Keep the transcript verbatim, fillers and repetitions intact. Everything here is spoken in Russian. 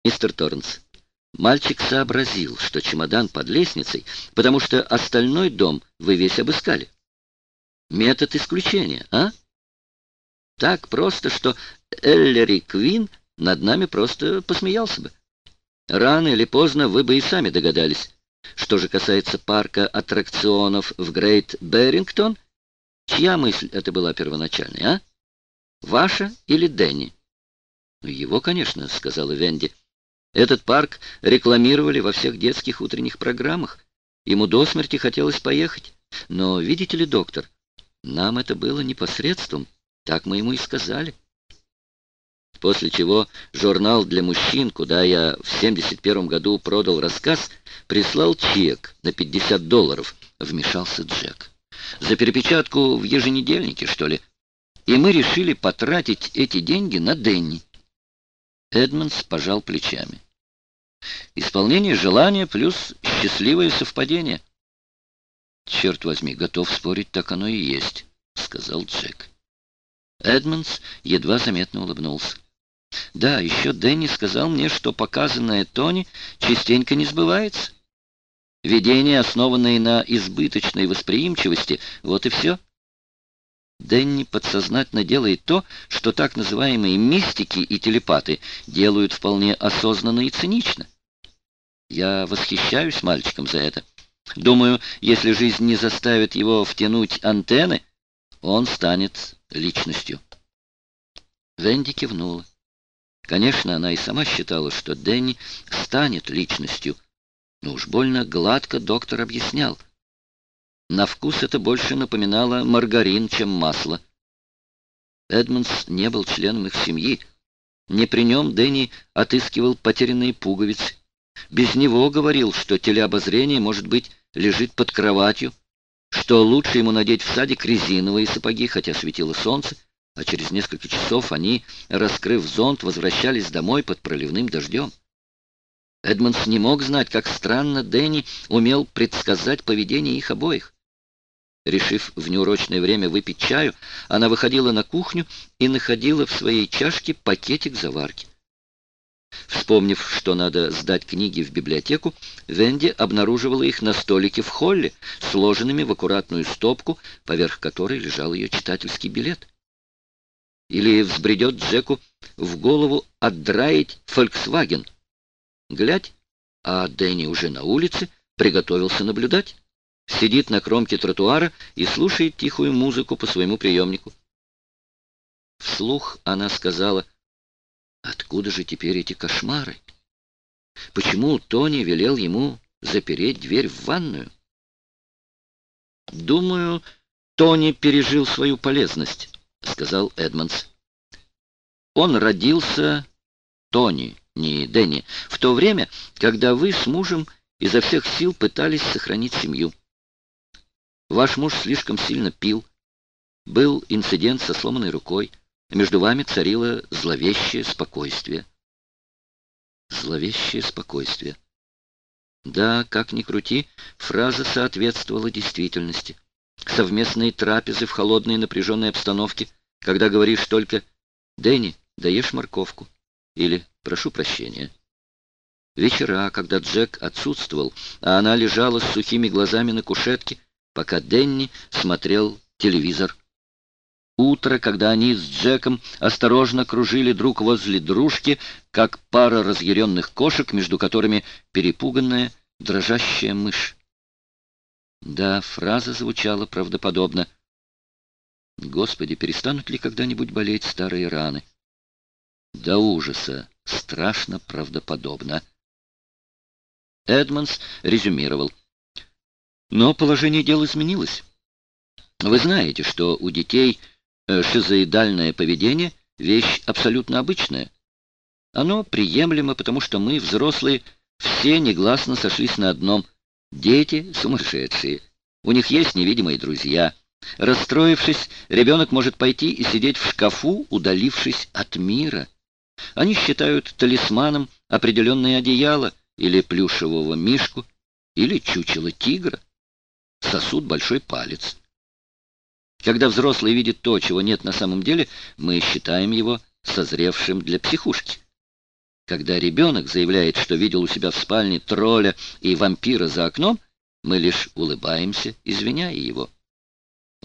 Мистер Торренс, мальчик сообразил, что чемодан под лестницей, потому что остальной дом вы весь обыскали. Метод исключения, а? Так просто, что Эллери Квин над нами просто посмеялся бы. Рано или поздно вы бы и сами догадались. Что же касается парка аттракционов в Грейт Беррингтон, чья мысль это была первоначальной, а? Ваша или Дэнни? Его, конечно, сказала Венди. Этот парк рекламировали во всех детских утренних программах. Ему до смерти хотелось поехать. Но, видите ли, доктор, нам это было непосредством. Так мы ему и сказали. После чего журнал для мужчин, куда я в семьдесят первом году продал рассказ, прислал чек на пятьдесят долларов. Вмешался Джек. За перепечатку в еженедельнике, что ли? И мы решили потратить эти деньги на Дэнни. Эдмондс пожал плечами. Исполнение желания плюс счастливое совпадение. Черт возьми, готов спорить, так оно и есть, сказал Джек. Эдмондс едва заметно улыбнулся. Да, еще Дэнни сказал мне, что показанное Тони частенько не сбывается. Видения, основанные на избыточной восприимчивости, вот и все. Дэнни подсознательно делает то, что так называемые мистики и телепаты делают вполне осознанно и цинично. Я восхищаюсь мальчиком за это. Думаю, если жизнь не заставит его втянуть антенны, он станет личностью. Венди кивнула. Конечно, она и сама считала, что Дэнни станет личностью, но уж больно гладко доктор объяснял. На вкус это больше напоминало маргарин, чем масло. Эдмондс не был членом их семьи. Не при нем Дэнни отыскивал потерянные пуговицы. Без него говорил, что телеобозрение, может быть, лежит под кроватью, что лучше ему надеть в садик резиновые сапоги, хотя светило солнце, а через несколько часов они, раскрыв зонт, возвращались домой под проливным дождем. Эдмондс не мог знать, как странно Дэнни умел предсказать поведение их обоих. Решив в неурочное время выпить чаю, она выходила на кухню и находила в своей чашке пакетик заварки. Вспомнив, что надо сдать книги в библиотеку, Венди обнаруживала их на столике в холле, сложенными в аккуратную стопку, поверх которой лежал ее читательский билет. Или взбредет Джеку в голову отдраить «Фольксваген». Глядь, а Дэнни уже на улице, приготовился наблюдать. Сидит на кромке тротуара и слушает тихую музыку по своему приемнику. Вслух она сказала: «Откуда же теперь эти кошмары? Почему Тони велел ему запереть дверь в ванную?» «Думаю, Тони пережил свою полезность», — сказал Эдмондс. «Он родился, Тони, не Дэнни, в то время, когда вы с мужем изо всех сил пытались сохранить семью. Ваш муж слишком сильно пил. Был инцидент со сломанной рукой. Между вами царило зловещее спокойствие». Зловещее спокойствие. Да, как ни крути, фраза соответствовала действительности. Совместные трапезы в холодной напряженной обстановке, когда говоришь только «Дэнни, даешь морковку?» или «Прошу прощения». Вечера, когда Джек отсутствовал, а она лежала с сухими глазами на кушетке, пока Дэнни смотрел телевизор. Утро, когда они с Джеком осторожно кружили друг возле дружки, как пара разъяренных кошек, между которыми перепуганная, дрожащая мышь. Да, фраза звучала правдоподобно. Господи, перестанут ли когда-нибудь болеть старые раны? До ужаса страшно правдоподобно. Эдмондс резюмировал. Но положение дел изменилось. Вы знаете, что у детей шизоидальное поведение — вещь абсолютно обычная. Оно приемлемо, потому что мы, взрослые, все негласно сошлись на одном: дети сумасшедшие. У них есть невидимые друзья. Расстроившись, ребенок может пойти и сидеть в шкафу, удалившись от мира. Они считают талисманом определенное одеяло или плюшевого мишку, или чучело тигра. Сосут большой палец. Когда взрослый видит то, чего нет на самом деле, мы считаем его созревшим для психушки. Когда ребенок заявляет, что видел у себя в спальне тролля и вампира за окном, мы лишь улыбаемся, извиняя его.